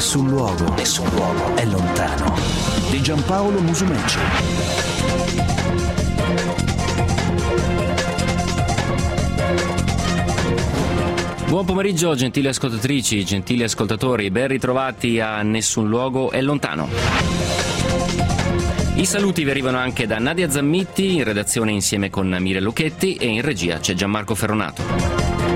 Nessun luogo è lontano. Di Giampaolo Musumeci. Buon pomeriggio, gentili ascoltatrici, gentili ascoltatori, ben ritrovati a Nessun luogo è lontano. I saluti vi arrivano anche da Nadia Zammitti, in redazione insieme con Mire Lucchetti, e in regia c'è Gianmarco Ferronato.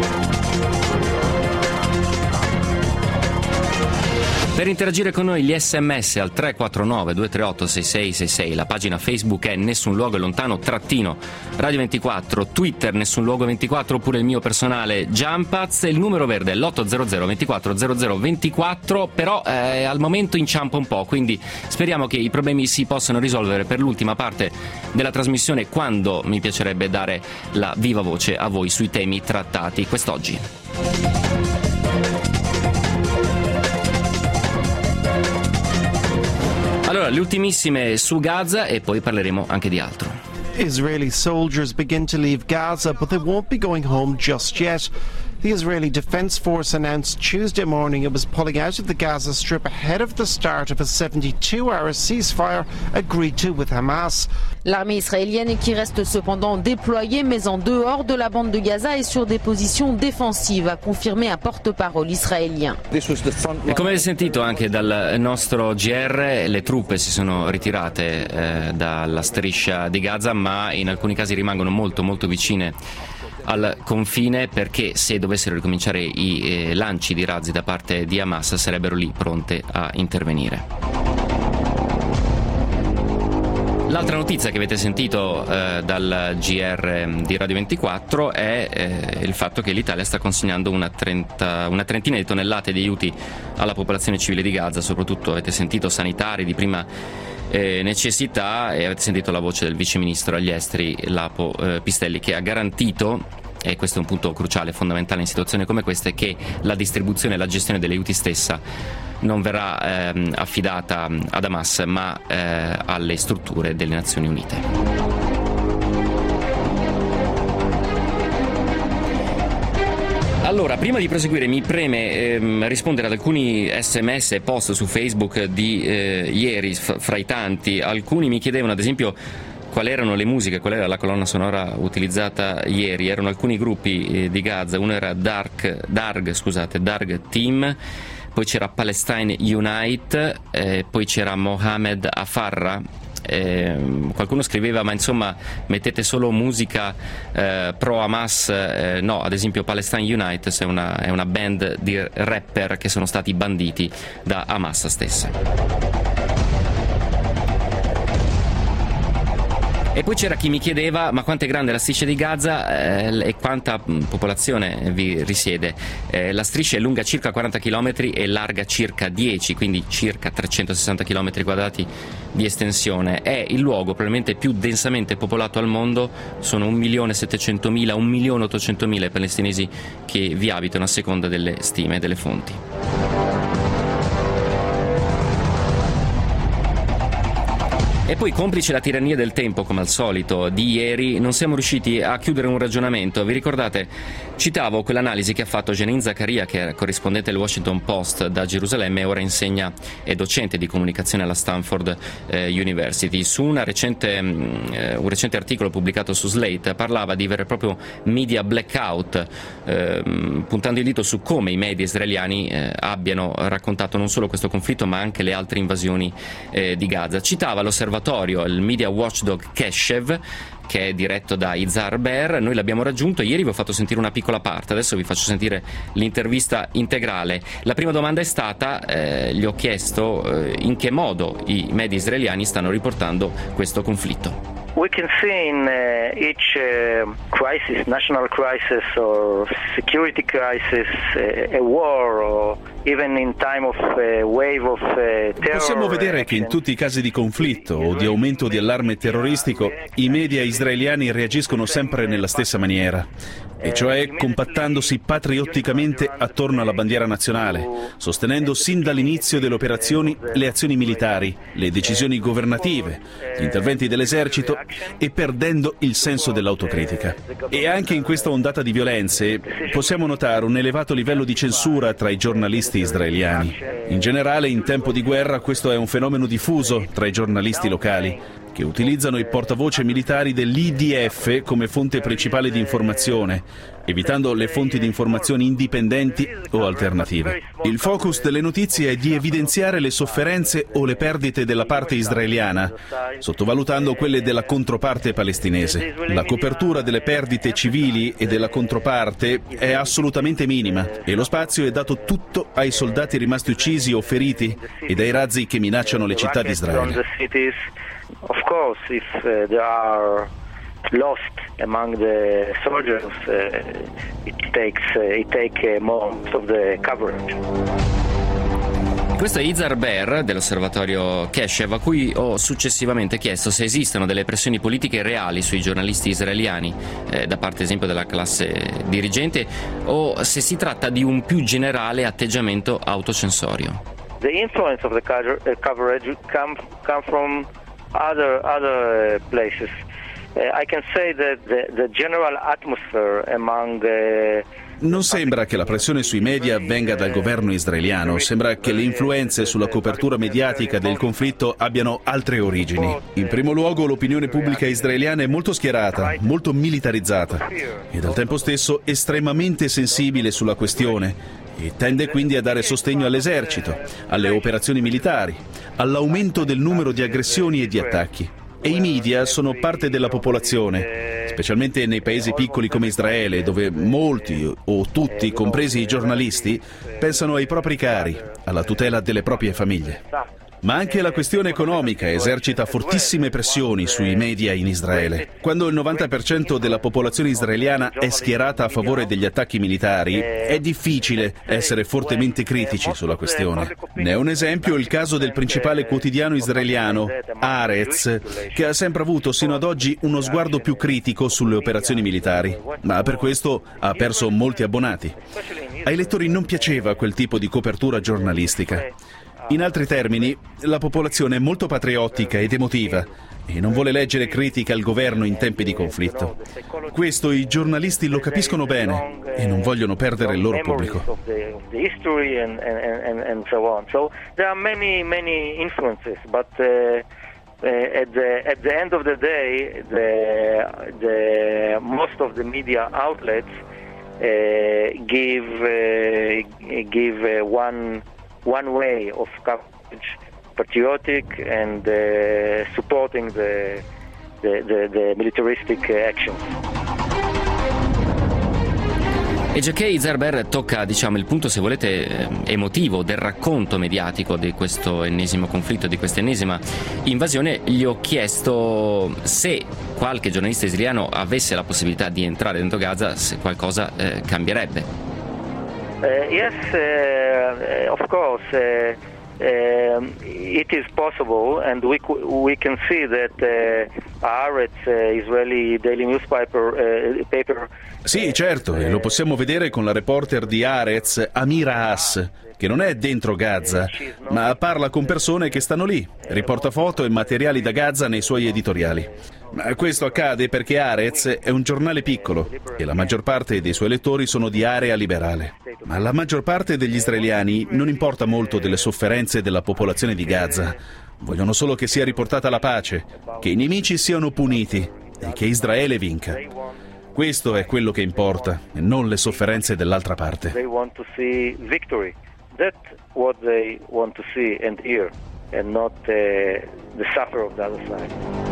Per interagire con noi gli sms al 349 238 6666, la pagina Facebook è Nessun luogo è lontano Radio 24, Twitter Nessun luogo 24, oppure il mio personale Giampaz, il numero verde è l'800 24 00 24, però al momento inciampa un po', quindi speriamo che i problemi si possano risolvere per l'ultima parte della trasmissione, quando mi piacerebbe dare la viva voce a voi sui temi trattati quest'oggi. Allora, le ultimissime su Gaza e poi parleremo anche di altro. Israeli soldiers begin to leave Gaza, but they won't be going home just yet. The Israeli Defense Force announced Tuesday morning it was pulling out of the Gaza Strip ahead of the start of a 72-hour ceasefire agreed to with Hamas. L'armée israélienne qui reste cependant déployée mais en dehors de la bande de Gaza et sur des positions défensives, a confirmé un porte-parole israélien. E come avete sentito anche dal nostro GR, le truppe si sono ritirate dalla striscia di Gaza, ma in alcuni casi rimangono molto vicine al confine, perché se dovessero ricominciare i lanci di razzi da parte di Hamas sarebbero lì pronte a intervenire. L'altra notizia che avete sentito dal GR di Radio 24 è il fatto che l'Italia sta consegnando una trentina di tonnellate di aiuti alla popolazione civile di Gaza, soprattutto avete sentito sanitari di prima necessità, e avete sentito la voce del vice ministro agli esteri Lapo Pistelli, che ha garantito, e questo è un punto cruciale, fondamentale in situazioni come queste, che la distribuzione e la gestione degli aiuti stessa non verrà affidata ad Hamas, ma alle strutture delle Nazioni Unite. Allora, prima di proseguire mi preme rispondere ad alcuni sms e post su Facebook di ieri, fra i tanti. Alcuni mi chiedevano, ad esempio, quali erano le musiche, qual era la colonna sonora utilizzata ieri. Erano alcuni gruppi di Gaza, uno era Darg Team, poi c'era Palestine Unite, poi c'era Mohamed Afarra. Qualcuno scriveva, ma insomma mettete solo musica pro Hamas. No, ad esempio Palestine Unite è una band di rapper che sono stati banditi da Hamas stessa. E poi c'era chi mi chiedeva, ma quanto è grande la striscia di Gaza e quanta popolazione vi risiede. La striscia è lunga circa 40 km e larga circa 10, quindi circa 360 km quadrati di estensione. È il luogo probabilmente più densamente popolato al mondo, sono 1.700.000, 1.800.000 palestinesi che vi abitano, a seconda delle stime e delle fonti. E poi, complice la tirannia del tempo, come al solito, di ieri, non siamo riusciti a chiudere un ragionamento. Vi ricordate? Citavo quell'analisi che ha fatto Janine Zaccaria, che è corrispondente del Washington Post da Gerusalemme e ora insegna e docente di comunicazione alla Stanford University. Su un recente articolo pubblicato su Slate parlava di vero e proprio media blackout, puntando il dito su come i media israeliani abbiano raccontato non solo questo conflitto ma anche le altre invasioni di Gaza. Citava l'osservatorio, il media watchdog Keshev, che è diretto da Izhar Ber. Noi l'abbiamo raggiunto, ieri vi ho fatto sentire una piccola parte, adesso vi faccio sentire l'intervista integrale. La prima domanda è stata, gli ho chiesto in che modo i media israeliani stanno riportando questo conflitto. We can see in each crisis, national crisis or security crisis, a war, or even in time of wave of terror. Possiamo vedere che in tutti i casi di conflitto o di aumento di allarme terroristico, i media israeliani reagiscono sempre nella stessa maniera, e cioè compattandosi patriotticamente attorno alla bandiera nazionale, sostenendo sin dall'inizio delle operazioni le azioni militari, le decisioni governative, gli interventi dell'esercito, e perdendo il senso dell'autocritica. E anche in questa ondata di violenze possiamo notare un elevato livello di censura tra i giornalisti giornalisti israeliani. In generale, in tempo di guerra, questo è un fenomeno diffuso tra i giornalisti locali, che utilizzano i portavoce militari dell'IDF come fonte principale di informazione, evitando le fonti di informazione indipendenti o alternative. Il focus delle notizie è di evidenziare le sofferenze o le perdite della parte israeliana, sottovalutando quelle della controparte palestinese. La copertura delle perdite civili e della controparte è assolutamente minima e lo spazio è dato tutto ai soldati rimasti uccisi o feriti e dai razzi che minacciano le città di Israele. Of course, if there are lost among the soldiers, it takes most of the coverage. Questo è Izar Ber dell'osservatorio Keshev, a cui ho successivamente chiesto se esistono delle pressioni politiche reali sui giornalisti israeliani, da parte ad esempio della classe dirigente, o se si tratta di un più generale atteggiamento autocensorio. The influence of the coverage come from other places. I can say that the general atmosphere among Non sembra che la pressione sui media venga dal governo israeliano, sembra che le influenze sulla copertura mediatica del conflitto abbiano altre origini. In primo luogo, l'opinione pubblica israeliana è molto schierata, molto militarizzata ed al tempo stesso estremamente sensibile sulla questione e tende quindi a dare sostegno all'esercito, alle operazioni militari, all'aumento del numero di aggressioni e di attacchi. E i media sono parte della popolazione, specialmente nei paesi piccoli come Israele, dove molti o tutti, compresi i giornalisti, pensano ai propri cari, alla tutela delle proprie famiglie. Ma anche la questione economica esercita fortissime pressioni sui media in Israele. Quando il 90% della popolazione israeliana è schierata a favore degli attacchi militari, è difficile essere fortemente critici sulla questione. Ne è un esempio il caso del principale quotidiano israeliano, Haaretz, che ha sempre avuto sino ad oggi uno sguardo più critico sulle operazioni militari, ma per questo ha perso molti abbonati. Ai lettori non piaceva quel tipo di copertura giornalistica. In altri termini, la popolazione è molto patriottica ed emotiva e non vuole leggere critiche al governo in tempi di conflitto. Questo i giornalisti lo capiscono bene e non vogliono perdere il loro pubblico. At the end of the day, the most of the media outlets give one way of coverage, patriotic and supporting the militaristic actions. E giacché Izar Ber tocca, il punto, se volete, emotivo del racconto mediatico di questo ennesimo conflitto, di questa ennesima invasione, gli ho chiesto se qualche giornalista israeliano avesse la possibilità di entrare dentro Gaza, se qualcosa cambierebbe. Yes, of course. It is possible, and we can see that Haaretz, Israeli daily paper. Sì, certo, e lo possiamo vedere con la reporter di Haaretz, Amira Haas, che non è dentro Gaza, ma parla con persone che stanno lì, riporta foto e materiali da Gaza nei suoi editoriali. Ma questo accade perché Haaretz è un giornale piccolo e la maggior parte dei suoi lettori sono di area liberale. Ma alla maggior parte degli israeliani non importa molto delle sofferenze della popolazione di Gaza. Vogliono solo che sia riportata la pace, che i nemici siano puniti e che Israele vinca. Questo è quello che importa e non le sofferenze dell'altra parte. They want to see victory. That's what they want to see and hear, and not the suffer of the other side.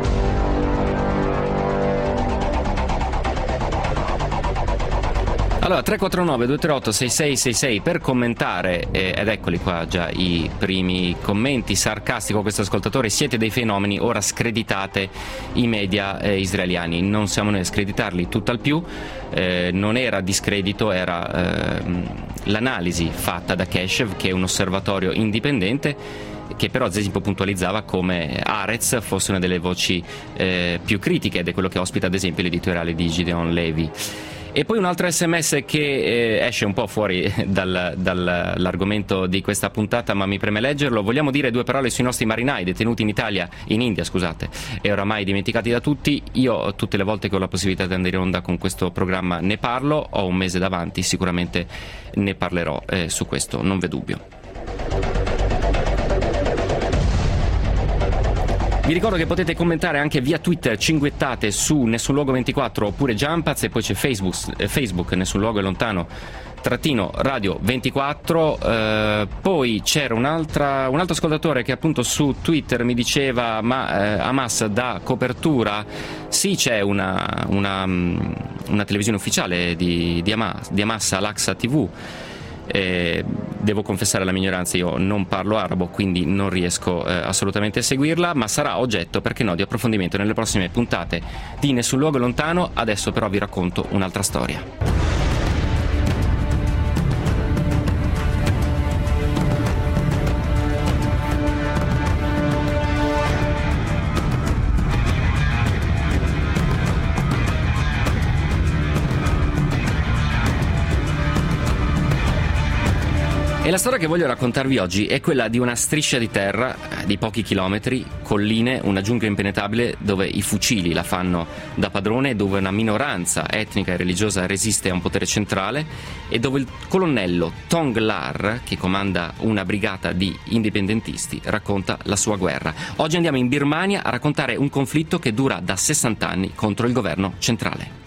Allora, 349-238-6666 per commentare, ed eccoli qua già i primi commenti. Sarcastico questo ascoltatore: siete dei fenomeni, ora screditate i media israeliani. Non siamo noi a screditarli, tutt'al più. Non era discredito, era l'analisi fatta da Keshev, che è un osservatorio indipendente, che però ad esempio puntualizzava come Haaretz fosse una delle voci più critiche, ed è quello che ospita ad esempio l'editoriale di Gideon Levy. E poi un altro sms che esce un po' fuori dall'argomento di questa puntata, ma mi preme leggerlo. Vogliamo dire due parole sui nostri marinai detenuti in India, e oramai dimenticati da tutti. Io tutte le volte che ho la possibilità di andare in onda con questo programma ne parlo, ho un mese davanti, sicuramente ne parlerò, su questo non v'è dubbio. Vi ricordo che potete commentare anche via Twitter, cinguettate su Nessun Luogo 24 oppure Jumpaz, e poi c'è Facebook Nessun Luogo è lontano _radio 24. Poi c'era un altro ascoltatore che appunto su Twitter mi diceva: ma Hamas dà copertura? Sì, c'è una televisione ufficiale di Hamas, Al-Aqsa TV. Devo confessare la mia ignoranza, io non parlo arabo, quindi non riesco assolutamente a seguirla, ma sarà oggetto, perché no, di approfondimento nelle prossime puntate di Nessun Luogo Lontano. Adesso però vi racconto un'altra storia. E la storia che voglio raccontarvi oggi è quella di una striscia di terra di pochi chilometri, colline, una giungla impenetrabile dove i fucili la fanno da padrone, dove una minoranza etnica e religiosa resiste a un potere centrale e dove il colonnello Tonglar, che comanda una brigata di indipendentisti, racconta la sua guerra. Oggi andiamo in Birmania a raccontare un conflitto che dura da 60 anni contro il governo centrale.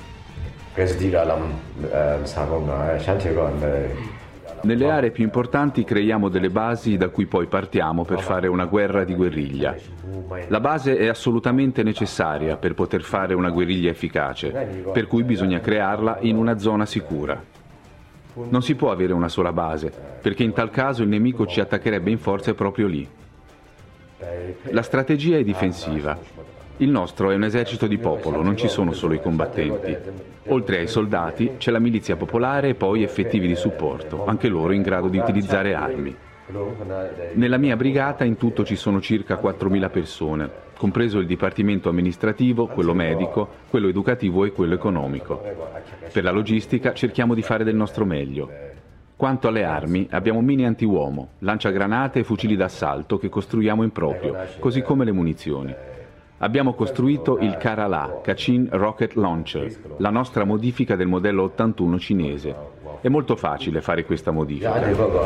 Nelle aree più importanti creiamo delle basi da cui poi partiamo per fare una guerra di guerriglia. La base è assolutamente necessaria per poter fare una guerriglia efficace, per cui bisogna crearla in una zona sicura. Non si può avere una sola base, perché in tal caso il nemico ci attaccherebbe in forze proprio lì. La strategia è difensiva. Il nostro è un esercito di popolo, non ci sono solo i combattenti. Oltre ai soldati c'è la milizia popolare e poi effettivi di supporto, anche loro in grado di utilizzare armi. Nella mia brigata in tutto ci sono circa 4.000 persone, compreso il dipartimento amministrativo, quello medico, quello educativo e quello economico. Per la logistica cerchiamo di fare del nostro meglio. Quanto alle armi, abbiamo mine antiuomo, lanciagranate e fucili d'assalto che costruiamo in proprio, così come le munizioni. Abbiamo costruito il Karala, Kachin Rocket Launcher, la nostra modifica del modello 81 cinese. È molto facile fare questa modifica.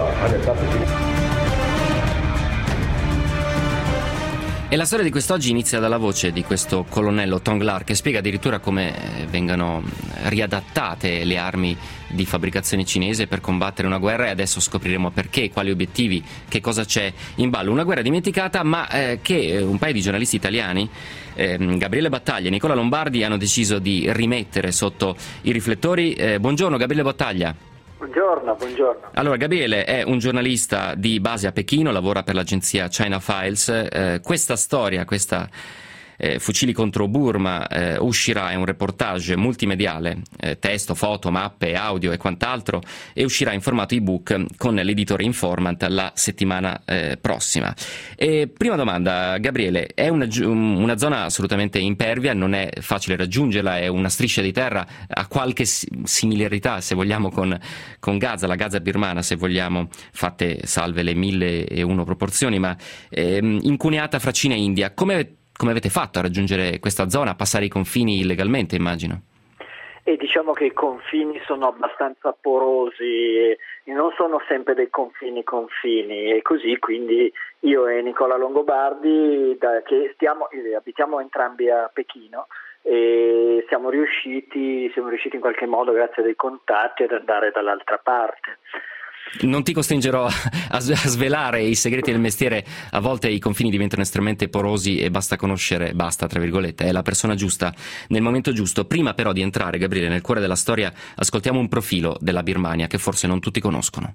E la storia di quest'oggi inizia dalla voce di questo colonnello Tonglar, che spiega addirittura come vengano riadattate le armi di fabbricazione cinese per combattere una guerra, e adesso scopriremo perché, quali obiettivi, che cosa c'è in ballo. Una guerra dimenticata, ma che un paio di giornalisti italiani, Gabriele Battaglia e Nicola Lombardi, hanno deciso di rimettere sotto i riflettori. Buongiorno Gabriele Battaglia. Buongiorno. Allora, Gabriele è un giornalista di base a Pechino, lavora per l'agenzia China Files. Questa storia, fucili contro Burma, uscirà, è un reportage multimediale, testo, foto, mappe, audio e quant'altro, e uscirà in formato ebook con l'editore Informant la settimana prossima. Prima domanda, Gabriele, è una zona assolutamente impervia, non è facile raggiungerla, è una striscia di terra, ha qualche similarità, se vogliamo, con Gaza, la Gaza birmana, se vogliamo, fatte salve le 1001 proporzioni, ma incuneata fra Cina e India. Come avete fatto a raggiungere questa zona, a passare i confini illegalmente, immagino? E diciamo che i confini sono abbastanza porosi e non sono sempre dei confini, e così quindi io e Nicola Longobardi, che abitiamo entrambi a Pechino, e siamo riusciti in qualche modo, grazie a dei contatti, ad andare dall'altra parte. Non ti costringerò a svelare i segreti del mestiere, a volte i confini diventano estremamente porosi e basta, tra virgolette, è la persona giusta nel momento giusto. Prima però di entrare, Gabriele, nel cuore della storia, ascoltiamo un profilo della Birmania che forse non tutti conoscono.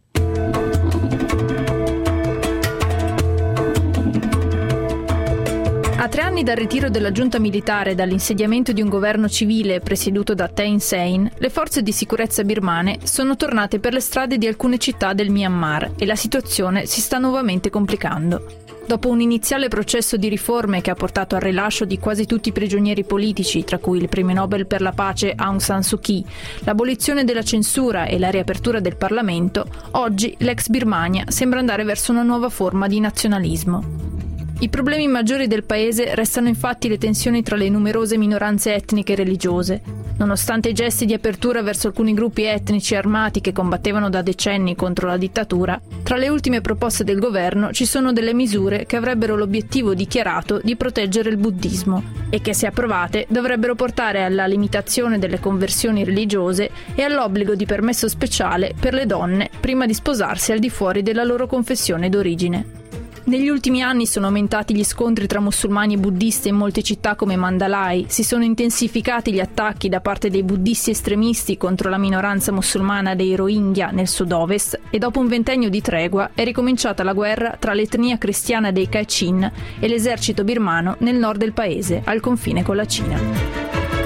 A 3 anni dal ritiro della giunta militare e dall'insediamento di un governo civile presieduto da Thein Sein, le forze di sicurezza birmane sono tornate per le strade di alcune città del Myanmar e la situazione si sta nuovamente complicando. Dopo un iniziale processo di riforme che ha portato al rilascio di quasi tutti i prigionieri politici, tra cui il premio Nobel per la pace Aung San Suu Kyi, l'abolizione della censura e la riapertura del Parlamento, oggi l'ex Birmania sembra andare verso una nuova forma di nazionalismo. I problemi maggiori del paese restano infatti le tensioni tra le numerose minoranze etniche e religiose. Nonostante i gesti di apertura verso alcuni gruppi etnici armati che combattevano da decenni contro la dittatura, tra le ultime proposte del governo ci sono delle misure che avrebbero l'obiettivo dichiarato di proteggere il buddismo e che, se approvate, dovrebbero portare alla limitazione delle conversioni religiose e all'obbligo di permesso speciale per le donne prima di sposarsi al di fuori della loro confessione d'origine. Negli ultimi anni sono aumentati gli scontri tra musulmani e buddisti in molte città come Mandalay, si sono intensificati gli attacchi da parte dei buddisti estremisti contro la minoranza musulmana dei Rohingya nel sud-ovest e dopo un ventennio di tregua è ricominciata la guerra tra l'etnia cristiana dei Kachin e l'esercito birmano nel nord del paese, al confine con la Cina.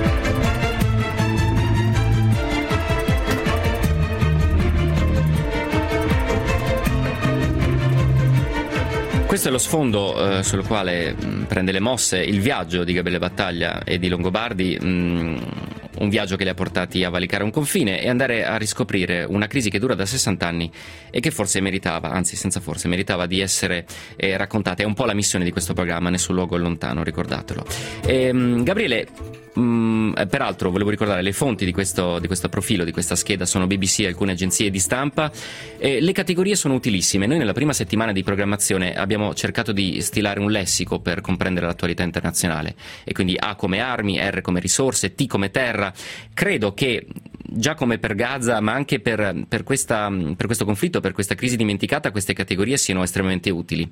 Questo è lo sfondo sul quale prende le mosse il viaggio di Gabriele Battaglia e di Longobardi, un viaggio che li ha portati a valicare un confine e andare a riscoprire una crisi che dura da 60 anni e che forse meritava, anzi senza forse, meritava di essere raccontata. È un po' la missione di questo programma, Nessun luogo lontano, ricordatelo. Gabriele, peraltro volevo ricordare le fonti di questo profilo, di questa scheda, sono BBC e alcune agenzie di stampa. Le categorie sono utilissime. Noi nella prima settimana di programmazione abbiamo cercato di stilare un lessico per comprendere l'attualità internazionale, e quindi A come armi, R come risorse, T come terra. Credo che già come per Gaza, ma anche per questo conflitto, per questa crisi dimenticata, queste categorie siano estremamente utili.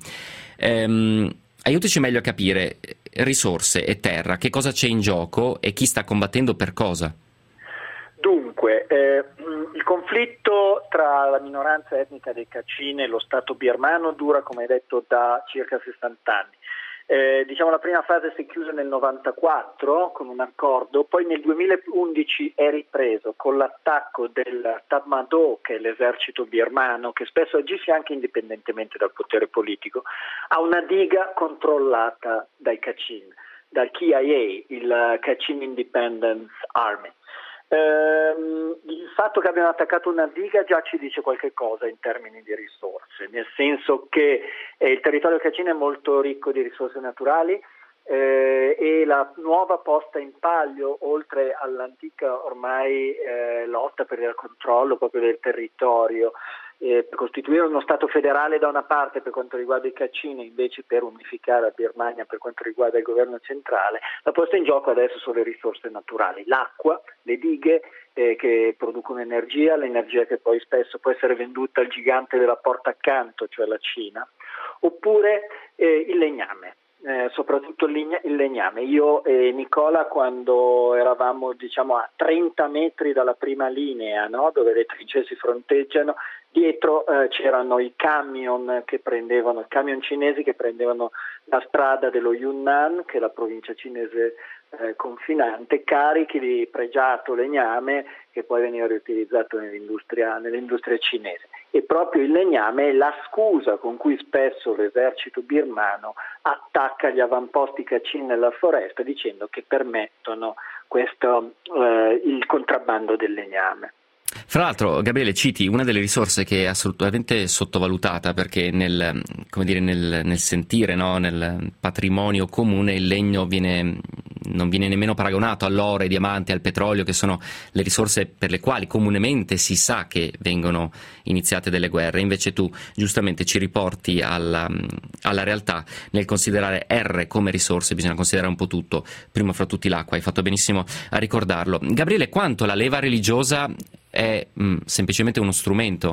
Aiutaci meglio a capire risorse e terra, che cosa c'è in gioco e chi sta combattendo per cosa. Dunque, il conflitto tra la minoranza etnica dei Kachin e lo Stato birmano dura, come hai detto, da circa 60 anni. La prima fase si è chiusa nel 94 con un accordo, poi nel 2011 è ripreso con l'attacco del Tatmadaw, che è l'esercito birmano, che spesso agisce anche indipendentemente dal potere politico, a una diga controllata dai Kachin, dal KIA, il Kachin Independence Army. Il fatto che abbiano attaccato una diga già ci dice qualche cosa in termini di risorse, nel senso che il territorio Kachin è molto ricco di risorse naturali e la nuova posta in palio, oltre all'antica ormai lotta per il controllo proprio del territorio, per costituire uno Stato federale da una parte per quanto riguarda i Kachin e invece per unificare la Birmania per quanto riguarda il governo centrale, la posta in gioco adesso sono le risorse naturali, l'acqua, le dighe che producono energia, l'energia che poi spesso può essere venduta al gigante della porta accanto, cioè la Cina, oppure il legname. Soprattutto il legname. Io e Nicola, quando eravamo a 30 metri dalla prima linea, no? Dove le trincee si fronteggiano, dietro c'erano i camion cinesi che prendevano la strada dello Yunnan, che è la provincia cinese confinante, carichi di pregiato legname che poi veniva riutilizzato nell'industria cinese. E proprio il legname è la scusa con cui spesso l'esercito birmano attacca gli avamposti Kachin nella foresta, dicendo che permettono il contrabbando del legname. Fra l'altro, Gabriele, citi una delle risorse che è assolutamente sottovalutata, perché nel sentire, no, nel patrimonio comune, il legno non viene nemmeno paragonato all'oro, ai diamanti, al petrolio, che sono le risorse per le quali comunemente si sa che vengono iniziate delle guerre. Invece tu giustamente ci riporti alla realtà nel considerare R come risorse. Bisogna considerare un po' tutto, prima fra tutti l'acqua. Hai fatto benissimo a ricordarlo. Gabriele, quanto la leva religiosa è semplicemente uno strumento,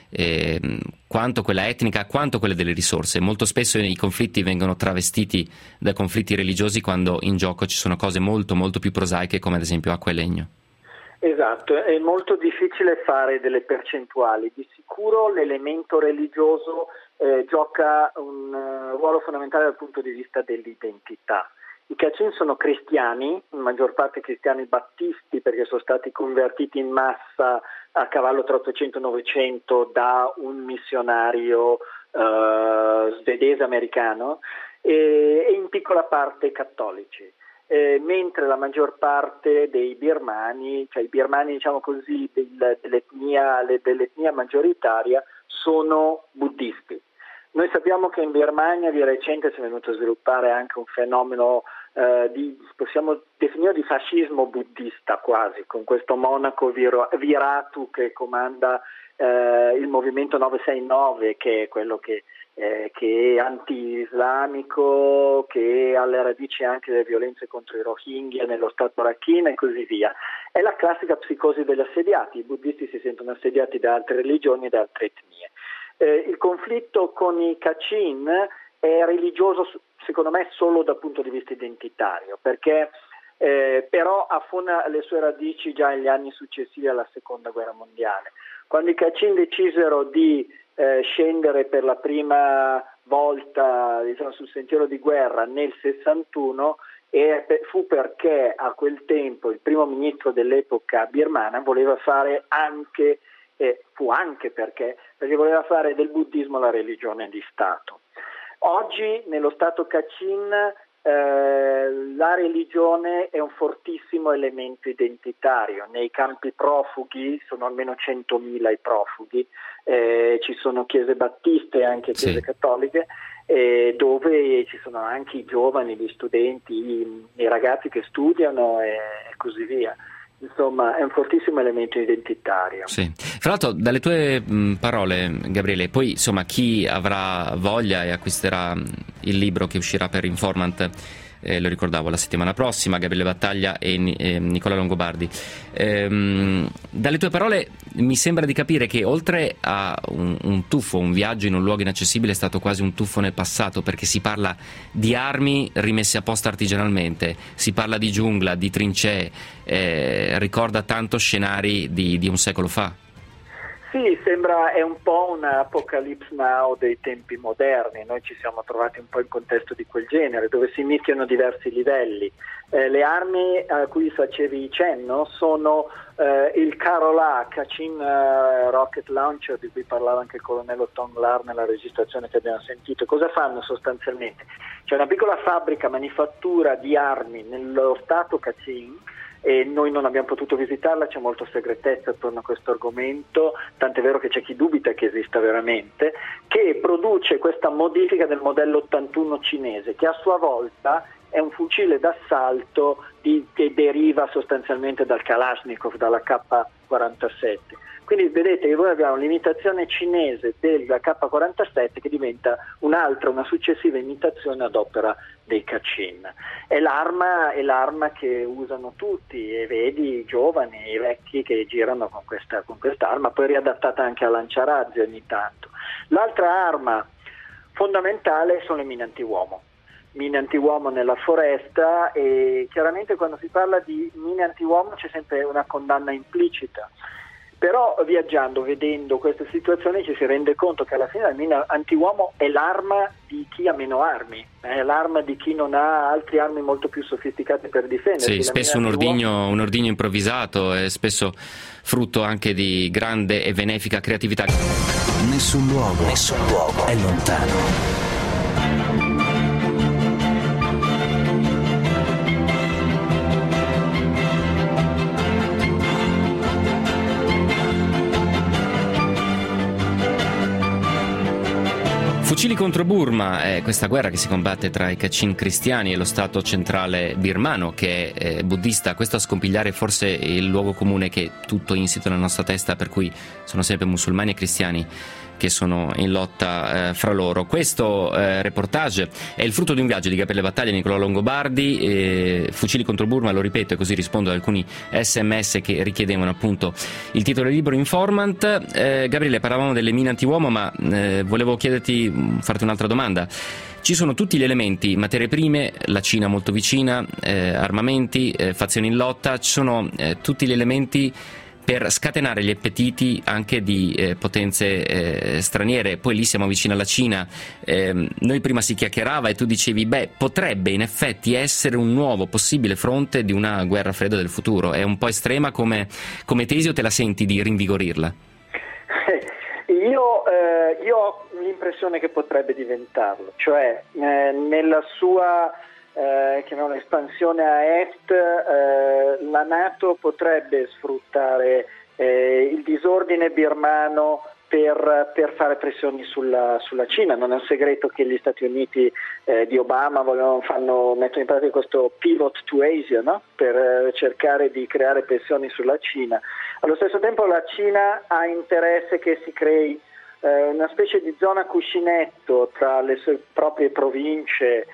quanto quella etnica, quanto quelle delle risorse. Molto spesso i conflitti vengono travestiti da conflitti religiosi quando in gioco ci sono cose molto molto più prosaiche, come ad esempio acqua e legno. Esatto, è molto difficile fare delle percentuali. Di sicuro l'elemento religioso gioca un ruolo fondamentale dal punto di vista dell'identità. I Kachin sono cristiani, in maggior parte cristiani battisti, perché sono stati convertiti in massa a cavallo tra 800 e 900 da un missionario svedese americano e in piccola parte cattolici. Mentre la maggior parte dei birmani, cioè i birmani diciamo così dell'etnia maggioritaria, sono buddisti. Noi sappiamo che in Birmania di recente si è venuto a sviluppare anche un fenomeno possiamo definire di fascismo buddista quasi, con questo monaco Viratu che comanda il movimento 969, che è quello che è anti-islamico, che ha alle radici anche delle violenze contro i Rohingya nello stato Rakhine e così via. È la classica psicosi degli assediati, i buddisti si sentono assediati da altre religioni e da altre etnie. Il conflitto con i Kachin è religioso secondo me solo dal punto di vista identitario, perché però affonda le sue radici già negli anni successivi alla seconda guerra mondiale. Quando i Kachin decisero di scendere per la prima volta sul sentiero di guerra nel 61 fu perché a quel tempo il primo ministro dell'epoca birmana voleva fare perché voleva fare del buddismo la religione di Stato. Oggi nello Stato Kachin la religione è un fortissimo elemento identitario. Nei campi profughi sono almeno 100.000 i profughi, ci sono chiese battiste e anche chiese cattoliche, dove ci sono anche i giovani, gli studenti, i ragazzi che studiano e così via. Insomma, è un fortissimo elemento identitario. Sì. Fra l'altro, dalle tue parole, Gabriele, poi insomma chi avrà voglia e acquisterà il libro che uscirà per Informant, lo ricordavo, la settimana prossima, Gabriele Battaglia e Nicola Longobardi. Dalle tue parole mi sembra di capire che oltre a un tuffo, un viaggio in un luogo inaccessibile, è stato quasi un tuffo nel passato, perché si parla di armi rimesse apposta artigianalmente, si parla di giungla, di trincee, ricorda tanto scenari di un secolo fa. Sì, è un po' un Apocalypse Now dei tempi moderni. Noi ci siamo trovati un po' in contesto di quel genere, dove si mischiano diversi livelli. Le armi a cui facevi cenno sono il Karola Kachin Rocket Launcher, di cui parlava anche il colonnello Tonglar nella registrazione che abbiamo sentito. Cosa fanno sostanzialmente? C'è una piccola fabbrica manifattura di armi nello stato Kachin, e noi non abbiamo potuto visitarla, c'è molta segretezza attorno a questo argomento, tant'è vero che c'è chi dubita che esista veramente, che produce questa modifica del modello 81 cinese, che a sua volta è un fucile d'assalto che deriva sostanzialmente dal Kalashnikov, dalla K47. Quindi vedete che noi abbiamo l'imitazione cinese del K47 che diventa una successiva imitazione ad opera dei Kachin. È l'arma che usano tutti, e vedi i giovani e i vecchi che girano con quest'arma, poi riadattata anche a lanciarazzi ogni tanto. L'altra arma fondamentale sono le mine antiuomo nella foresta, e chiaramente quando si parla di mine antiuomo c'è sempre una condanna implicita. Però viaggiando, vedendo queste situazioni, ci si rende conto che alla fine la mina antiuomo è l'arma di chi ha meno armi, è l'arma di chi non ha altre armi molto più sofisticate per difendersi. Sì, spesso un ordigno improvvisato, è spesso frutto anche di grande e benefica creatività. Nessun luogo è lontano. Fucili contro Burma è questa guerra che si combatte tra i Kachin cristiani e lo Stato centrale birmano, che è buddista. Questo a scompigliare forse il luogo comune che è tutto insito nella nostra testa, per cui sono sempre musulmani e cristiani che sono in lotta fra loro. Questo reportage è il frutto di un viaggio di Gabriele Battaglia e Nicola Longobardi. Fucili contro Burma, lo ripeto, e così rispondo ad alcuni SMS che richiedevano appunto il titolo del libro Informant. Gabriele, parlavamo delle mine antiuomo, ma volevo farti un'altra domanda. Ci sono tutti gli elementi, materie prime, la Cina molto vicina, armamenti, fazioni in lotta, ci sono tutti gli elementi per scatenare gli appetiti anche di potenze straniere. Poi lì siamo vicini alla Cina. Noi prima si chiacchierava e tu dicevi potrebbe in effetti essere un nuovo possibile fronte di una guerra fredda del futuro. È un po' estrema come tesi, o te la senti di rinvigorirla? Io io ho l'impressione che potrebbe diventarlo, cioè nella sua chiamiamola espansione a est, la NATO potrebbe sfruttare il disordine birmano per fare pressioni sulla Cina. Non è un segreto che gli Stati Uniti di Obama mettono in pratica questo pivot to Asia, no? Per cercare di creare pressioni sulla Cina. Allo stesso tempo la Cina ha interesse che si crei una specie di zona cuscinetto tra le sue proprie province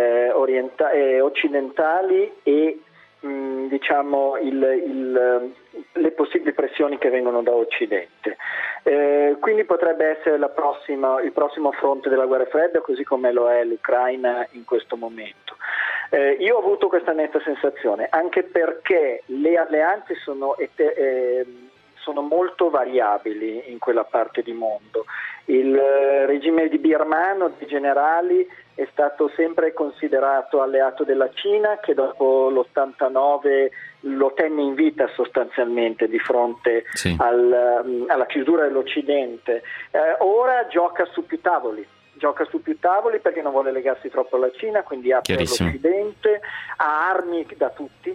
occidentali e diciamo le possibili pressioni che vengono da Occidente. Quindi potrebbe essere il prossimo fronte della guerra fredda, così come lo è l'Ucraina in questo momento. Io ho avuto questa netta sensazione, anche perché le alleanze sono molto variabili in quella parte di mondo. Il regime di birmano, di generali, è stato sempre considerato alleato della Cina, che dopo l'89 lo tenne in vita sostanzialmente di fronte alla chiusura dell'Occidente. Ora gioca su più tavoli perché non vuole legarsi troppo alla Cina, quindi apre l'Occidente, ha armi da tutti.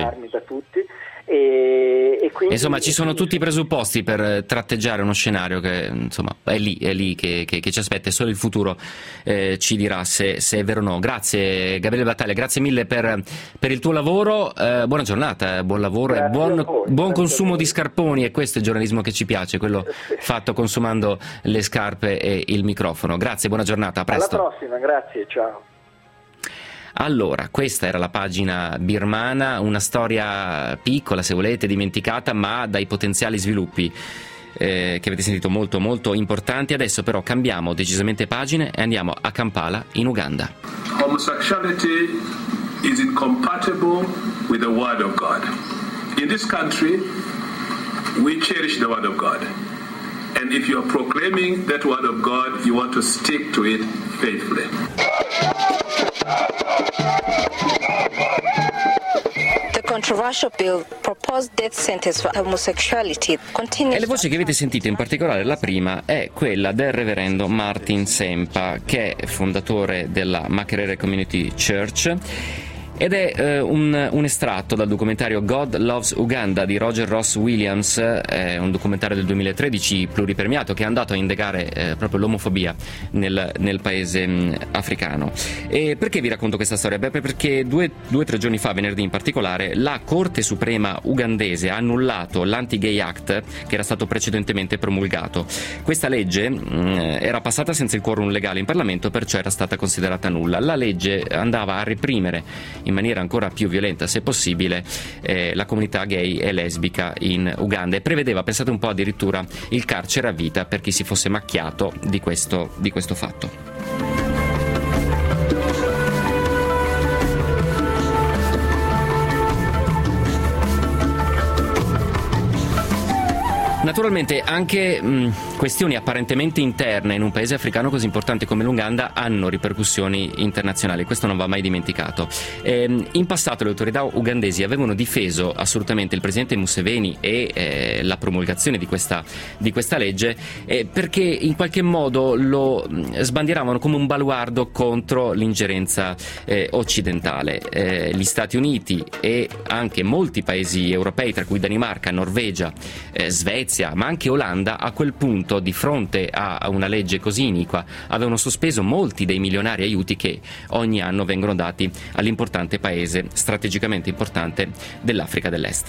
E quindi, insomma, ci sono tutti i presupposti per tratteggiare uno scenario che insomma è lì che ci aspetta, e solo il futuro ci dirà se è vero o no. Grazie Gabriele Battaglia, grazie mille per il tuo lavoro, buona giornata, buon lavoro. Grazie e buon consumo di scarponi, e questo è il giornalismo che ci piace, quello fatto consumando le scarpe e il microfono. Grazie, buona giornata, a presto. Alla prossima, grazie, ciao. Allora, questa era la pagina birmana, una storia piccola, se volete, dimenticata, ma dai potenziali sviluppi che avete sentito molto molto importanti. Adesso però cambiamo decisamente pagine e andiamo a Kampala, in Uganda. Homosexuality is incompatible with the word of God. In this country, we cherish the word of God. And if you are proclaiming that word of God, you want to stick to it faithfully. The controversial bill proposed death sentence for homosexuality continues. E le voci che avete sentito, in particolare la prima, è quella del reverendo Martin Sempa, che è fondatore della Makerere Community Church. Ed è un estratto dal documentario God Loves Uganda di Roger Ross Williams, un documentario del 2013 pluripremiato, che è andato a indagare proprio l'omofobia nel paese africano. E perché vi racconto questa storia? Beh, perché due o tre giorni fa, venerdì in particolare, la Corte Suprema ugandese ha annullato l'Anti-Gay Act che era stato precedentemente promulgato. Questa legge era passata senza il quorum legale in Parlamento, perciò era stata considerata nulla. La legge andava a reprimere in maniera ancora più violenta, se possibile, la comunità gay e lesbica in Uganda, e prevedeva, pensate un po', addirittura il carcere a vita per chi si fosse macchiato di questo fatto. Naturalmente anche questioni apparentemente interne in un paese africano così importante come l'Uganda hanno ripercussioni internazionali, questo non va mai dimenticato. In passato le autorità ugandesi avevano difeso assolutamente il presidente Museveni e la promulgazione di questa legge perché in qualche modo lo sbandieravano come un baluardo contro l'ingerenza occidentale. Gli Stati Uniti e anche molti paesi europei, tra cui Danimarca, Norvegia, Svezia, ma anche Olanda, a quel punto, di fronte a una legge così iniqua, avevano sospeso molti dei milionari aiuti che ogni anno vengono dati all'importante paese strategicamente importante dell'Africa dell'Est.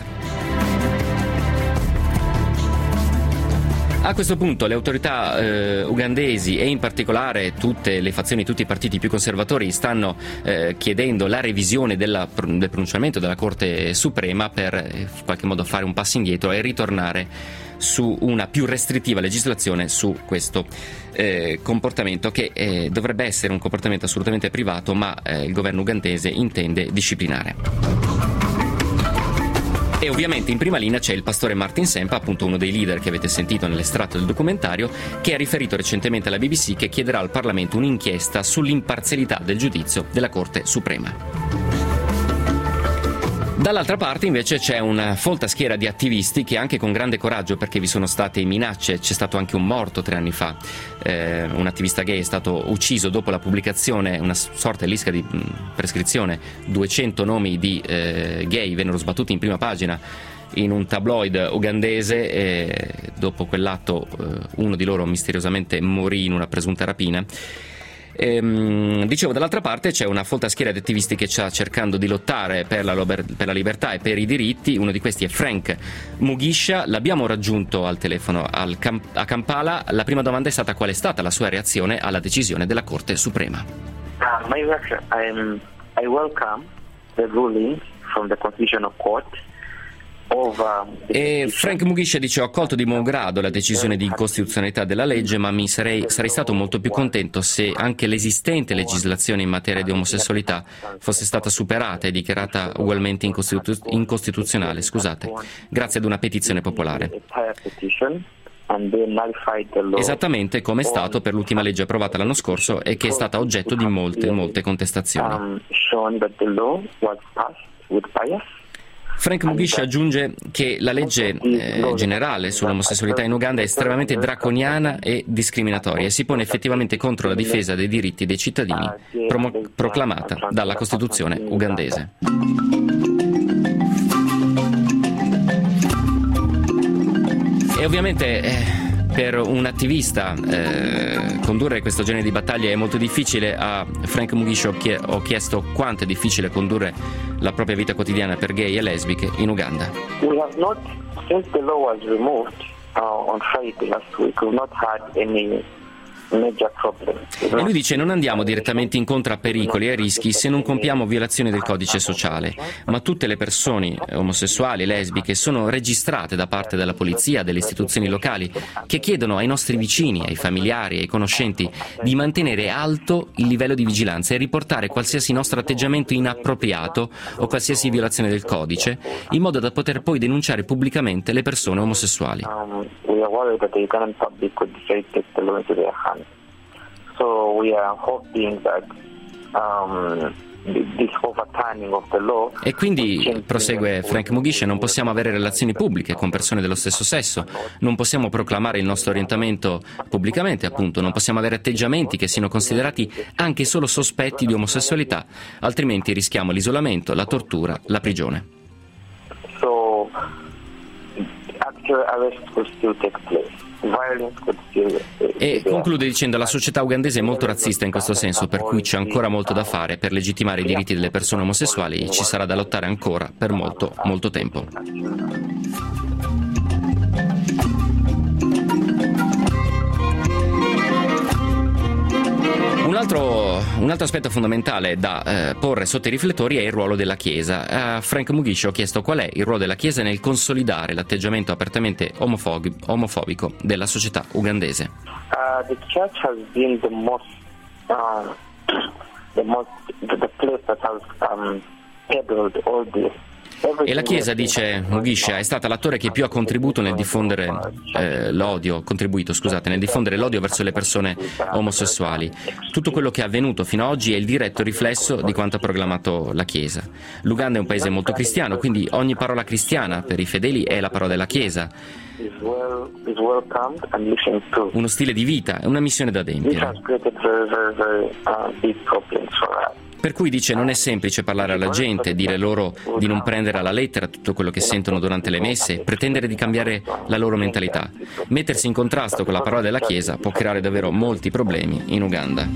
A questo punto le autorità ugandesi, e in particolare tutte le fazioni, tutti i partiti più conservatori, stanno chiedendo la revisione del pronunciamento della Corte Suprema per in qualche modo fare un passo indietro e ritornare su una più restrittiva legislazione su questo comportamento, che dovrebbe essere un comportamento assolutamente privato, ma il governo ugandese intende disciplinare. E ovviamente in prima linea c'è il pastore Martin Sempa, appunto uno dei leader che avete sentito nell'estratto del documentario, che ha riferito recentemente alla BBC che chiederà al Parlamento un'inchiesta sull'imparzialità del giudizio della Corte Suprema. Dall'altra parte invece c'è una folta schiera di attivisti che anche con grande coraggio, perché vi sono state minacce, c'è stato anche un morto 3 anni fa, un attivista gay è stato ucciso dopo la pubblicazione, una sorta di lista di prescrizione, 200 nomi di gay vennero sbattuti in prima pagina in un tabloid ugandese e dopo quell'atto uno di loro misteriosamente morì in una presunta rapina. Dicevo, dall'altra parte c'è una folta schiera di attivisti che sta cercando di lottare per la libertà e per i diritti. Uno di questi è Frank Mugisha, l'abbiamo raggiunto al telefono a Kampala. La prima domanda è stata: qual è stata la sua reazione alla decisione della Corte Suprema? My reaction, I welcome the ruling from the Constitutional Court. E Frank Mugisha dice: ho accolto di buon grado la decisione di incostituzionalità della legge, ma sarei stato molto più contento se anche l'esistente legislazione in materia di omosessualità fosse stata superata e dichiarata ugualmente incostituzionale, grazie ad una petizione popolare. Esattamente come è stato per l'ultima legge approvata l'anno scorso e che è stata oggetto di molte contestazioni. Frank Mugisha aggiunge che la legge generale sull'omosessualità in Uganda è estremamente draconiana e discriminatoria e si pone effettivamente contro la difesa dei diritti dei cittadini proclamata dalla Costituzione ugandese. E ovviamente per un attivista condurre questo genere di battaglie è molto difficile. A Frank Mugisha ho chiesto quanto è difficile condurre la propria vita quotidiana per gay e lesbiche in Uganda. We have not, since the law was removed on Friday last week, we've not had any major problem. E lui dice: non andiamo direttamente incontro a pericoli e rischi se non compiamo violazioni del codice sociale, ma tutte le persone omosessuali e lesbiche sono registrate da parte della polizia, delle istituzioni locali, che chiedono ai nostri vicini, ai familiari, ai conoscenti di mantenere alto il livello di vigilanza e riportare qualsiasi nostro atteggiamento inappropriato o qualsiasi violazione del codice, in modo da poter poi denunciare pubblicamente le persone omosessuali. We are worried that the Ugandan public could decide to take the law into their hands. So we are hoping that this overturning of the law. E quindi, prosegue Frank Mugisha, non possiamo avere relazioni pubbliche con persone dello stesso sesso, non possiamo proclamare il nostro orientamento pubblicamente, appunto, non possiamo avere atteggiamenti che siano considerati anche solo sospetti di omosessualità, altrimenti rischiamo l'isolamento, la tortura, la prigione. So actual arrest could still take place. E conclude dicendo: la società ugandese è molto razzista in questo senso, per cui c'è ancora molto da fare per legittimare i diritti delle persone omosessuali e ci sarà da lottare ancora per molto tempo. Un altro aspetto fondamentale da porre sotto i riflettori è il ruolo della Chiesa. A Frank Mugisha ho chiesto qual è il ruolo della Chiesa nel consolidare l'atteggiamento apertamente omofobico della società ugandese. The church has been the place that has peddled all this. E la Chiesa, dice Mugisha, è stata l'attore che più ha contribuito nel diffondere l'odio verso le persone omosessuali. Tutto quello che è avvenuto fino ad oggi è il diretto riflesso di quanto ha proclamato la Chiesa. L'Uganda è un paese molto cristiano, quindi ogni parola cristiana per i fedeli è la parola della Chiesa. Uno stile di vita, è una missione da adempiere. Per cui, dice, non è semplice parlare alla gente, dire loro di non prendere alla lettera tutto quello che sentono durante le messe, pretendere di cambiare la loro mentalità. Mettersi in contrasto con la parola della Chiesa può creare davvero molti problemi in Uganda.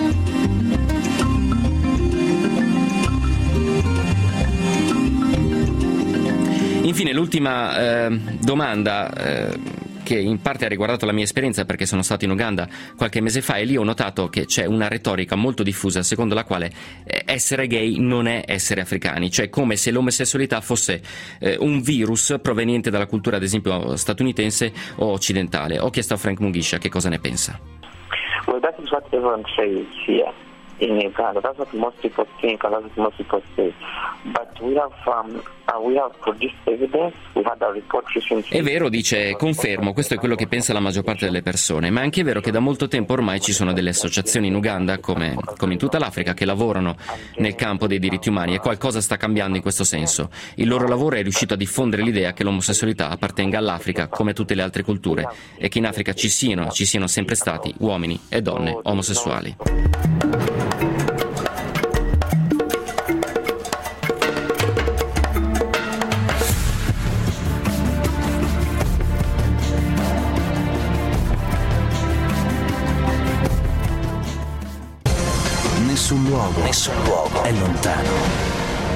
Infine, l'ultima domanda che in parte ha riguardato la mia esperienza, perché sono stato in Uganda qualche mese fa e lì ho notato che c'è una retorica molto diffusa secondo la quale essere gay non è essere africani, cioè come se l'omosessualità fosse un virus proveniente dalla cultura ad esempio statunitense o occidentale. Ho chiesto a Frank Mugisha che cosa ne pensa. Well, that is what everyone says here in Uganda. That's what most people think and that's what most people say. But we have We have produced evidence. We had a report recently. È vero, dice, confermo, questo è quello che pensa la maggior parte delle persone, ma è anche vero che da molto tempo ormai ci sono delle associazioni in Uganda, come in tutta l'Africa, che lavorano nel campo dei diritti umani e qualcosa sta cambiando in questo senso. Il loro lavoro è riuscito a diffondere l'idea che l'omosessualità appartenga all'Africa come tutte le altre culture e che in Africa ci siano sempre stati uomini e donne omosessuali. Nessun luogo è lontano.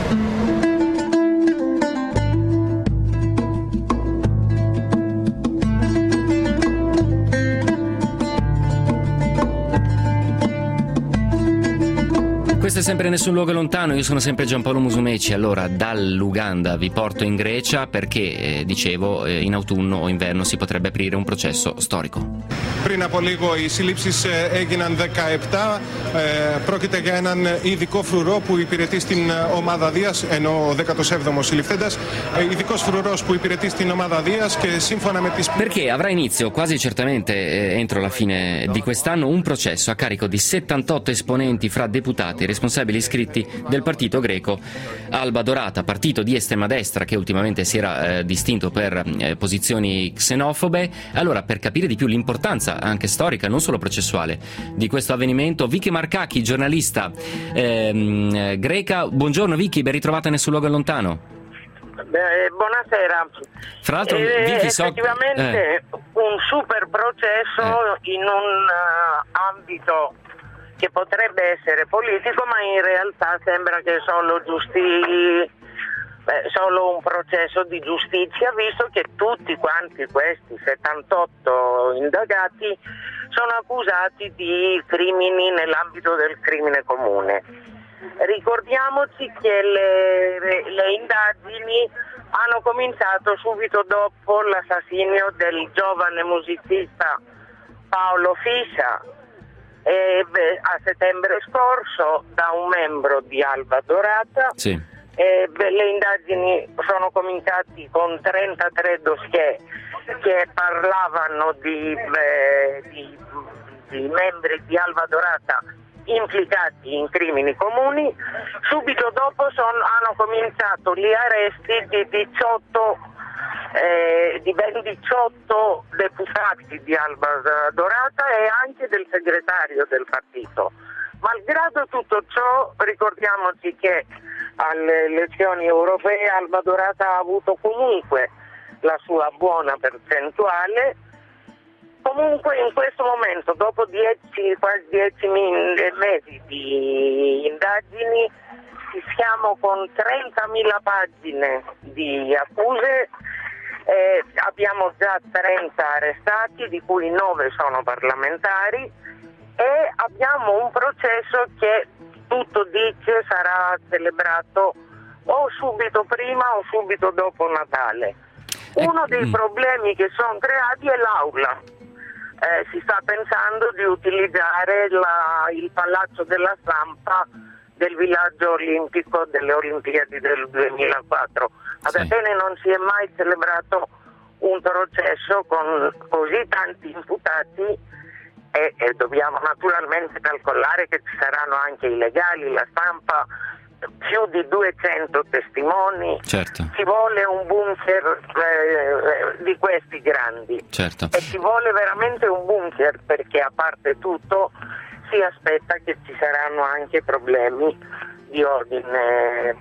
Questo è sempre Nessun luogo lontano, io sono sempre Giampaolo Musumeci. Allora, dall'Uganda vi porto in Grecia perché, dicevo, in autunno o inverno si potrebbe aprire un processo storico. Πριν από λίγο οι συλλήψεις έγιναν 17. Πρόκειται για έναν ειδικό φρουρό που υπηρετεί στην ομάδα Δίας, ενώ ο 17ος συλληφθέντας, ειδικός φρουρός που υπηρετεί στην ομάδα Δίας και σύμφωνα με τις... Perché avrà inizio quasi certamente entro la fine di quest'anno un processo a carico di 78 esponenti fra deputati e responsabili iscritti del partito greco Alba Dorata, partito di estrema destra che ultimamente si era distinto per posizioni xenofobe. Allora, per capire di più l'importanza anche storica, non solo processuale, di questo avvenimento, Vicky Markaki, giornalista greca. Buongiorno Vicky, ben ritrovata Nessun luogo lontano. Buonasera. Fra l'altro, Vicky, effettivamente un super processo in un ambito che potrebbe essere politico, ma in realtà sembra che solo un processo di giustizia, visto che tutti quanti questi 78 indagati sono accusati di crimini nell'ambito del crimine comune. Ricordiamoci che le indagini hanno cominciato subito dopo l'assassinio del giovane musicista Paolo Fiscia a settembre scorso da un membro di Alba Dorata. Sì. Le indagini sono cominciate con 33 dossier che parlavano di membri di Alba Dorata implicati in crimini comuni. Subito dopo hanno cominciato gli arresti di ben 18 deputati di Alba Dorata e anche del segretario del partito. Malgrado tutto ciò, ricordiamoci che alle elezioni europee Alba Dorata ha avuto comunque la sua buona percentuale. Comunque in questo momento, dopo quasi 10 mesi di indagini, siamo con 30.000 pagine di accuse, abbiamo già 30 arrestati, di cui 9 sono parlamentari, e abbiamo un processo che tutto dice sarà celebrato o subito prima o subito dopo Natale. Uno dei problemi che sono creati è l'aula. Si sta pensando di utilizzare il Palazzo della Stampa del villaggio olimpico delle Olimpiadi del 2004. Ad Atene non si è mai celebrato un processo con così tanti imputati e dobbiamo naturalmente calcolare che ci saranno anche i legali, la stampa, più di 200 testimoni. Certo. Ci vuole un bunker di questi grandi. Certo. E ci vuole veramente un bunker perché a parte tutto si aspetta che ci saranno anche problemi di ordine,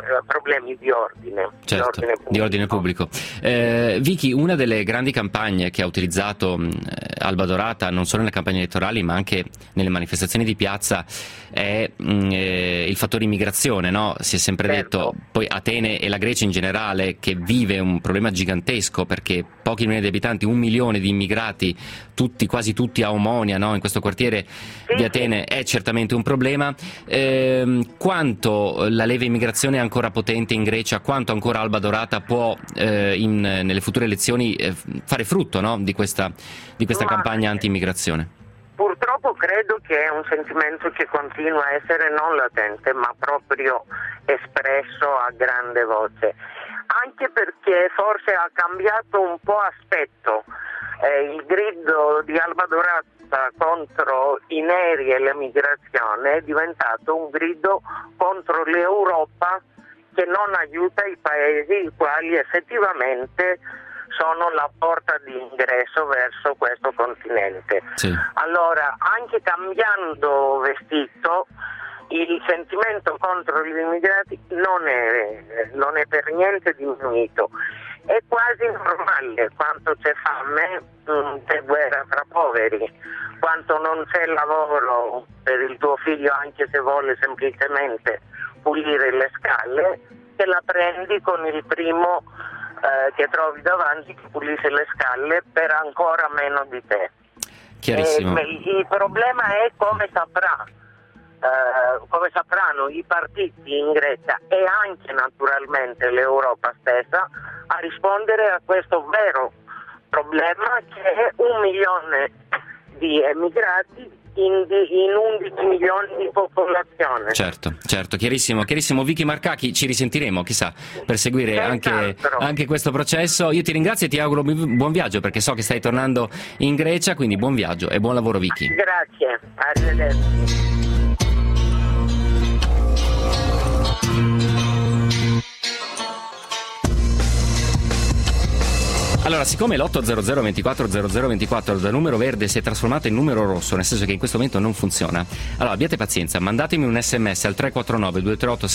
certo, di ordine pubblico. Vicky, una delle grandi campagne che ha utilizzato Alba Dorata, non solo nelle campagne elettorali ma anche nelle manifestazioni di piazza, è il fattore immigrazione, no? Si è sempre detto, poi Atene e la Grecia in generale, che vive un problema gigantesco perché pochi milioni di abitanti, 1 milione di immigrati, quasi tutti a Omonia, no? In questo quartiere di Atene è certamente un problema. Quanto la leva immigrazione è ancora potente in Grecia, quanto ancora Alba Dorata può nelle future elezioni fare frutto, no? di questa campagna anti-immigrazione? Purtroppo credo che è un sentimento che continua a essere non latente ma proprio espresso a grande voce. anche perché forse ha cambiato un po' aspetto. Il grido di Alba Dorata contro i neri e l'emigrazione è diventato un grido contro l'Europa che non aiuta i paesi i quali effettivamente sono la porta di ingresso verso questo continente. Sì. Allora, anche cambiando vestito, il sentimento contro gli immigrati non è per niente diminuito. È quasi normale quanto c'è fame, c'è guerra tra poveri, quanto non c'è lavoro per il tuo figlio anche se vuole semplicemente pulire le scale, te la prendi con il primo che trovi davanti che pulisce le scale per ancora meno di te. Chiarissimo. Il problema è come sapranno i partiti in Grecia e anche naturalmente l'Europa stessa a rispondere a questo vero problema che è 1 milione di emigrati in 11 milioni di popolazione. Certo, chiarissimo. Vicky Marcacchi, ci risentiremo, chissà, per seguire anche questo processo. Io ti ringrazio e ti auguro buon viaggio, perché so che stai tornando in Grecia, quindi buon viaggio e buon lavoro, Vicky. Grazie, arrivederci. Allora, siccome l'800 24 00 24 da numero verde si è trasformato in numero rosso, nel senso che in questo momento non funziona, allora abbiate pazienza, mandatemi un sms al 349 238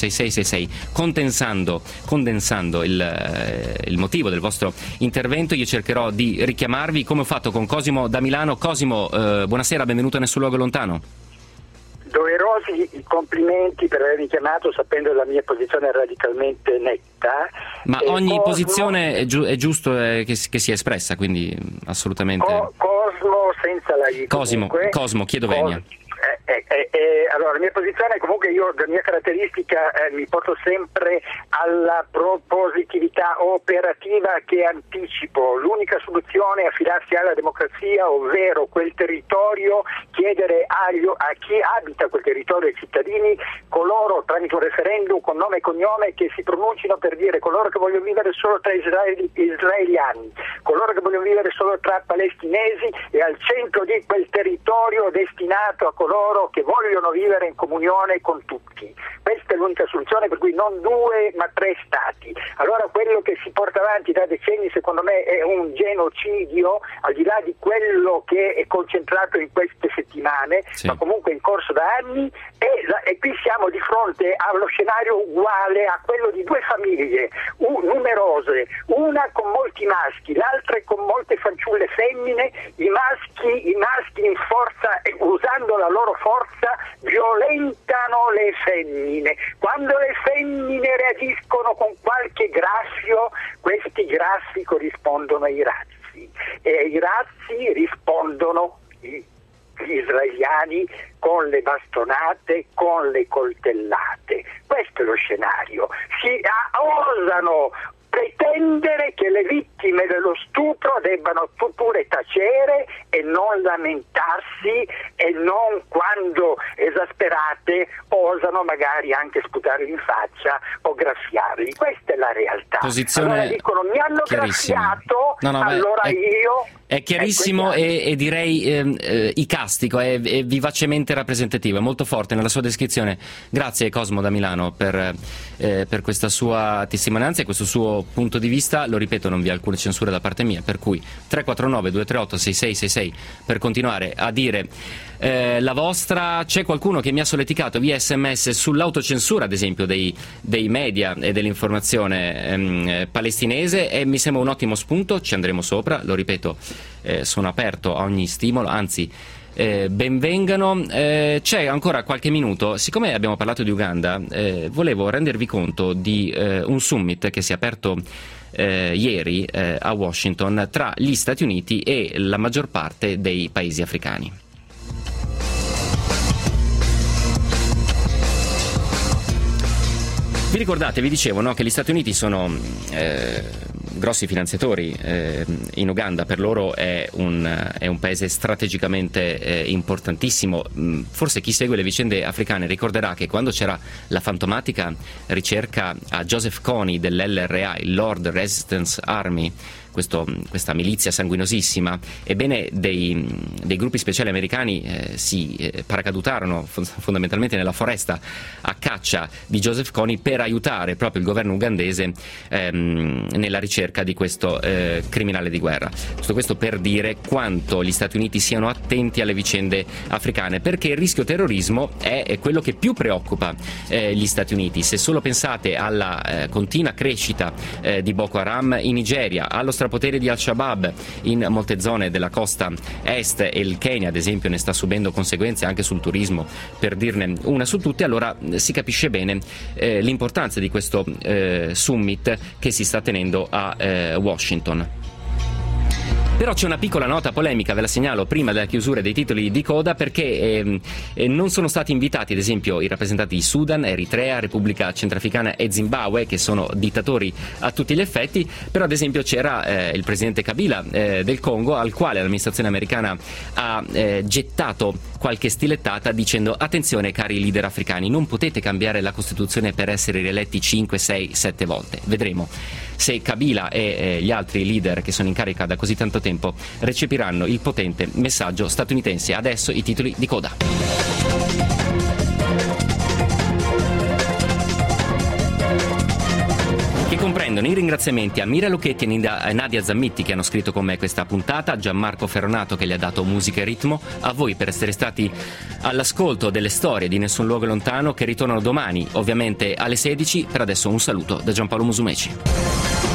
6666 condensando il motivo del vostro intervento. Io cercherò di richiamarvi, come ho fatto con Cosimo da Milano. Cosimo, buonasera, benvenuto a Nessun Luogo Lontano. Doverosi i complimenti per avermi chiamato sapendo la mia posizione radicalmente netta. Ma ogni posizione è giusto che sia espressa, quindi assolutamente. Cosmo senza la I. Cosmo, chiedo venia. Allora, la mia posizione, comunque, io la mia caratteristica mi porto sempre alla propositività operativa che anticipo. L'unica soluzione è affidarsi alla democrazia, ovvero quel territorio, chiedere a chi abita quel territorio, ai cittadini, coloro tramite un referendum con nome e cognome che si pronuncino per dire coloro che vogliono vivere solo tra israeliani, coloro che vogliono vivere solo tra palestinesi, e al centro di quel territorio destinato a coloro che vogliono vivere in comunione con tutti. Questa è l'unica soluzione, per cui non 2 ma 3 stati. Allora quello che si porta avanti da decenni secondo me è un genocidio, al di là di quello che è concentrato in queste settimane, ma comunque in corso da anni, e qui siamo di fronte allo scenario uguale a quello di 2 famiglie numerose, una con molti maschi, l'altra con molte fanciulle femmine. I maschi in forza, usando la loro forza, violentano le femmine. Quando le femmine reagiscono con qualche graffio, questi graffi corrispondono ai razzi, e ai razzi rispondono gli israeliani con le bastonate, con le coltellate. Questo è lo scenario. Osano pretendere che le vittime dello stupro debbano pure tacere e non lamentarsi, e non, quando esasperate, osano magari anche sputare in faccia o graffiarli. Questa è la realtà. Posizione allora dicono: mi hanno graffiato, io... È chiarissimo e direi icastico, è vivacemente rappresentativo, è molto forte nella sua descrizione. Grazie Cosmo da Milano per questa sua testimonianza e questo suo punto di vista. Lo ripeto, non vi è alcuna censura da parte mia, per cui 349 238 6666 per continuare a dire la vostra. C'è qualcuno che mi ha solleticato via sms sull'autocensura, ad esempio, dei media e dell'informazione palestinese, e mi sembra un ottimo spunto, ci andremo sopra, lo ripeto, sono aperto a ogni stimolo, anzi benvengano. C'è ancora qualche minuto, siccome abbiamo parlato di Uganda, volevo rendervi conto di un summit che si è aperto ieri a Washington tra gli Stati Uniti e la maggior parte dei paesi africani. Vi ricordate, vi dicevo, no, che gli Stati Uniti sono grossi finanziatori in Uganda. Per loro è un paese strategicamente importantissimo. Forse chi segue le vicende africane ricorderà che quando c'era la fantomatica ricerca a Joseph Kony dell'LRA, il Lord Resistance Army, questa milizia sanguinosissima, ebbene dei gruppi speciali americani si paracadutarono fondamentalmente nella foresta a caccia di Joseph Kony per aiutare proprio il governo ugandese nella ricerca di questo criminale di guerra. Tutto questo per dire quanto gli Stati Uniti siano attenti alle vicende africane, perché il rischio terrorismo è quello che più preoccupa gli Stati Uniti. Se solo pensate alla continua crescita di Boko Haram in Nigeria, allo strapotere di Al-Shabaab in molte zone della costa est, e il Kenya ad esempio ne sta subendo conseguenze anche sul turismo, per dirne una su tutte, allora si capisce bene l'importanza di questo summit che si sta tenendo a Washington. Però c'è una piccola nota polemica, ve la segnalo prima della chiusura dei titoli di coda, perché non sono stati invitati ad esempio i rappresentanti di Sudan, Eritrea, Repubblica Centrafricana e Zimbabwe, che sono dittatori a tutti gli effetti. Però ad esempio c'era il presidente Kabila del Congo, al quale l'amministrazione americana ha gettato qualche stilettata dicendo: attenzione cari leader africani, non potete cambiare la Costituzione per essere rieletti 5, 6, 7 volte. Vedremo se Kabila e gli altri leader che sono in carica da così tanto tempo recepiranno il potente messaggio statunitense. Adesso i titoli di coda. Che comprendono i ringraziamenti a Mira Lucchetti e Nadia Zammitti, che hanno scritto con me questa puntata, a Gianmarco Ferronato che gli ha dato musica e ritmo, a voi per essere stati all'ascolto delle storie di Nessun Luogo Lontano, che ritornano domani ovviamente alle 16. Per adesso un saluto da Giampaolo Musumeci.